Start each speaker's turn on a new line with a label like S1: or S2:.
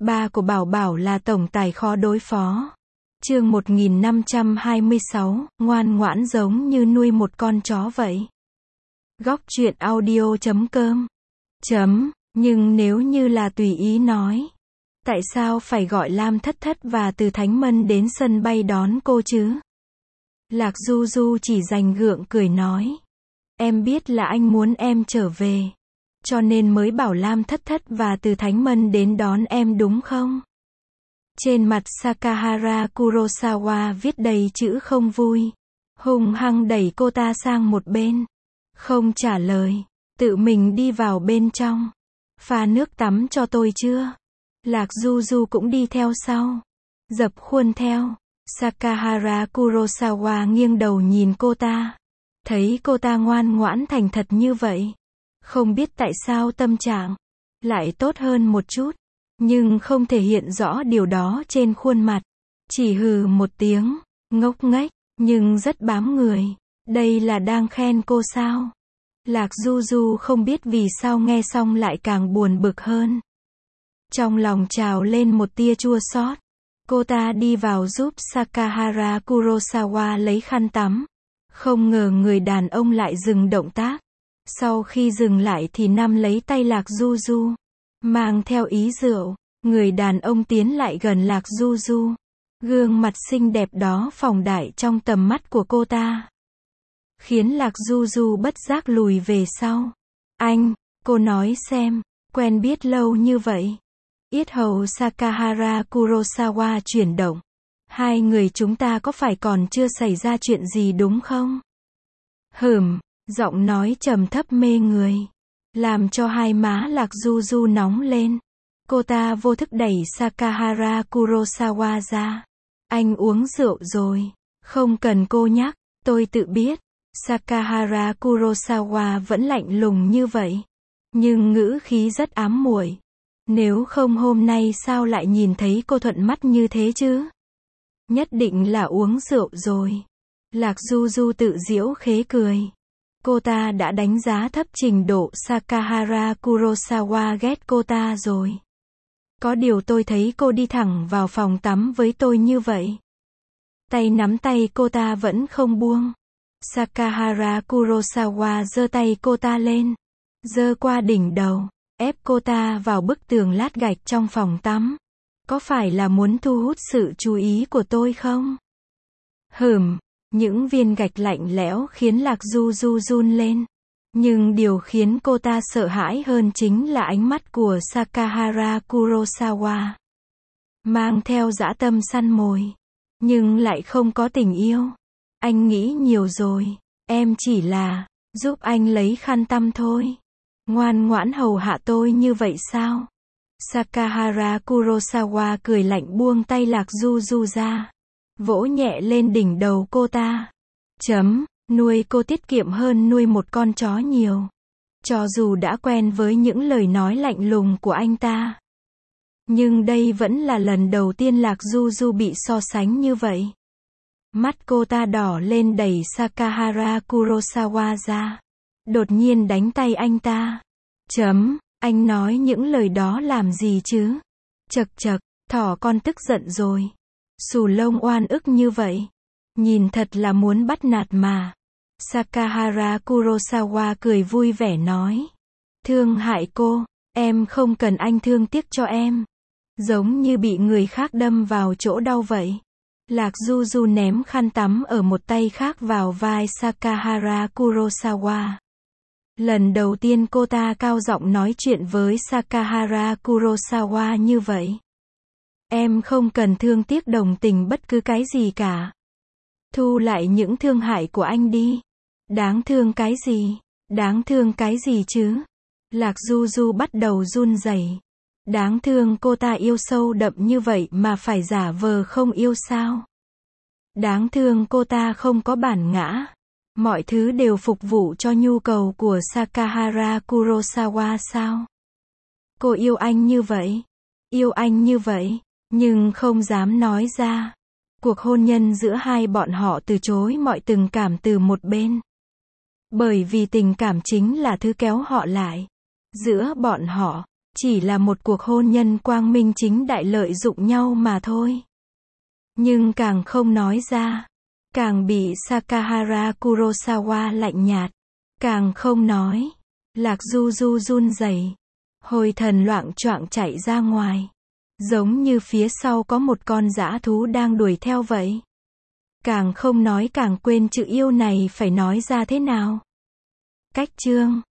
S1: Ba của Bảo Bảo là tổng tài khó đối phó. Chương 1526, ngoan ngoãn giống như nuôi một con chó vậy. Góc truyện audio.com. Nhưng nếu như là tùy ý nói, tại sao phải gọi Lam Thất Thất và Từ Thánh Mân đến sân bay đón cô chứ? Lạc Du Du chỉ gượng gượng cười nói. Em biết là anh muốn em trở về, cho nên mới bảo Lam Thất Thất và Từ Thánh Mân đến đón em đúng không? Trên mặt Sakahara Kurosawa viết đầy chữ không vui. Hung hăng đẩy cô ta sang một bên. Không trả lời. Tự mình đi vào bên trong. Pha nước tắm cho tôi chưa? Lạc Du Du cũng đi theo sau. Dập khuôn theo. Sakahara Kurosawa nghiêng đầu nhìn cô ta. Thấy cô ta ngoan ngoãn thành thật như vậy. Không biết tại sao tâm trạng lại tốt hơn một chút. Nhưng không thể hiện rõ điều đó trên khuôn mặt. Chỉ hừ một tiếng, ngốc nghếch, nhưng rất bám người. Đây là đang khen cô sao? Lạc Du Du không biết vì sao nghe xong lại càng buồn bực hơn. Trong lòng trào lên một tia chua xót. Cô ta đi vào giúp Sakahara Kurosawa lấy khăn tắm. Không ngờ người đàn ông lại dừng động tác. Sau khi dừng lại thì nắm lấy tay Lạc Du Du. Mang theo ý rượu, người đàn ông tiến lại gần Lạc Du Du. Gương mặt xinh đẹp đó phóng đại trong tầm mắt của cô ta. Khiến Lạc Du Du bất giác lùi về sau. Anh, cô nói xem, quen biết lâu như vậy. Yết hầu Sakahara Kurosawa chuyển động. Hai người chúng ta có phải còn chưa xảy ra chuyện gì đúng không? Giọng nói trầm thấp mê người. Làm cho hai má Lạc Du Du nóng lên. Cô ta vô thức đẩy Sakahara Kurosawa ra. Anh uống rượu rồi. Không cần cô nhắc, tôi tự biết. Sakahara Kurosawa vẫn lạnh lùng như vậy. Nhưng ngữ khí rất ám muội. Nếu không hôm nay sao lại nhìn thấy cô thuận mắt như thế chứ? Nhất định là uống rượu rồi. Lạc Du Du tự giễu khế cười. Cô ta đã đánh giá thấp trình độ Sakahara Kurosawa ghét cô ta rồi. Có điều tôi thấy cô đi thẳng vào phòng tắm với tôi như vậy. Tay nắm tay cô ta vẫn không buông. Sakahara Kurosawa giơ tay cô ta lên. Giơ qua đỉnh đầu. Ép cô ta vào bức tường lát gạch trong phòng tắm. Có phải là muốn thu hút sự chú ý của tôi không? Những viên gạch lạnh lẽo khiến Lạc Du Du run lên. Nhưng điều khiến cô ta sợ hãi hơn chính là ánh mắt của Sakahara Kurosawa. Mang theo dã tâm săn mồi. Nhưng lại không có tình yêu. Anh nghĩ nhiều rồi. Em chỉ là giúp anh lấy khăn tăm thôi. Ngoan ngoãn hầu hạ tôi như vậy sao? Sakahara Kurosawa cười lạnh buông tay Lạc Du Du ra. Vỗ nhẹ lên đỉnh đầu cô ta. Nuôi cô tiết kiệm hơn nuôi một con chó nhiều. Cho dù đã quen với những lời nói lạnh lùng của anh ta. Nhưng đây vẫn là lần đầu tiên Lạc Du Du bị so sánh như vậy. Mắt cô ta đỏ lên đẩy Sakahara Kurosawa ra. Đột nhiên đánh tay anh ta. Anh nói những lời đó làm gì chứ? Chậc chậc, thỏ con tức giận rồi. Xù lông oan ức như vậy. Nhìn thật là muốn bắt nạt mà. Sakahara Kurosawa cười vui vẻ nói. Thương hại cô, em không cần anh thương tiếc cho em. Giống như bị người khác đâm vào chỗ đau vậy. Lạc Du Du ném khăn tắm ở một tay khác vào vai Sakahara Kurosawa. Lần đầu tiên cô ta cao giọng nói chuyện với Sakahara Kurosawa như vậy. Em không cần thương tiếc đồng tình bất cứ cái gì cả. Thu lại những thương hại của anh đi. Đáng thương cái gì? Đáng thương cái gì chứ? Lạc Du Du bắt đầu run rẩy. Đáng thương cô ta yêu sâu đậm như vậy mà phải giả vờ không yêu sao? Đáng thương cô ta không có bản ngã. Mọi thứ đều phục vụ cho nhu cầu của Sakahara Kurosawa sao? Cô yêu anh như vậy. Yêu anh như vậy. Nhưng không dám nói ra. Cuộc hôn nhân giữa hai bọn họ từ chối mọi tình cảm từ một bên. Bởi vì tình cảm chính là thứ kéo họ lại. Giữa bọn họ, Chỉ là một cuộc hôn nhân quang minh chính đại lợi dụng nhau mà thôi. Nhưng càng không nói ra, càng bị Sakahara Kurosawa lạnh nhạt. Càng không nói. Lạc Du Du run rẩy, hồi thần loạng choạng chạy ra ngoài. Giống như phía sau có một con dã thú đang đuổi theo vậy. Càng không nói càng quên chữ yêu này phải nói ra thế nào. Cách chương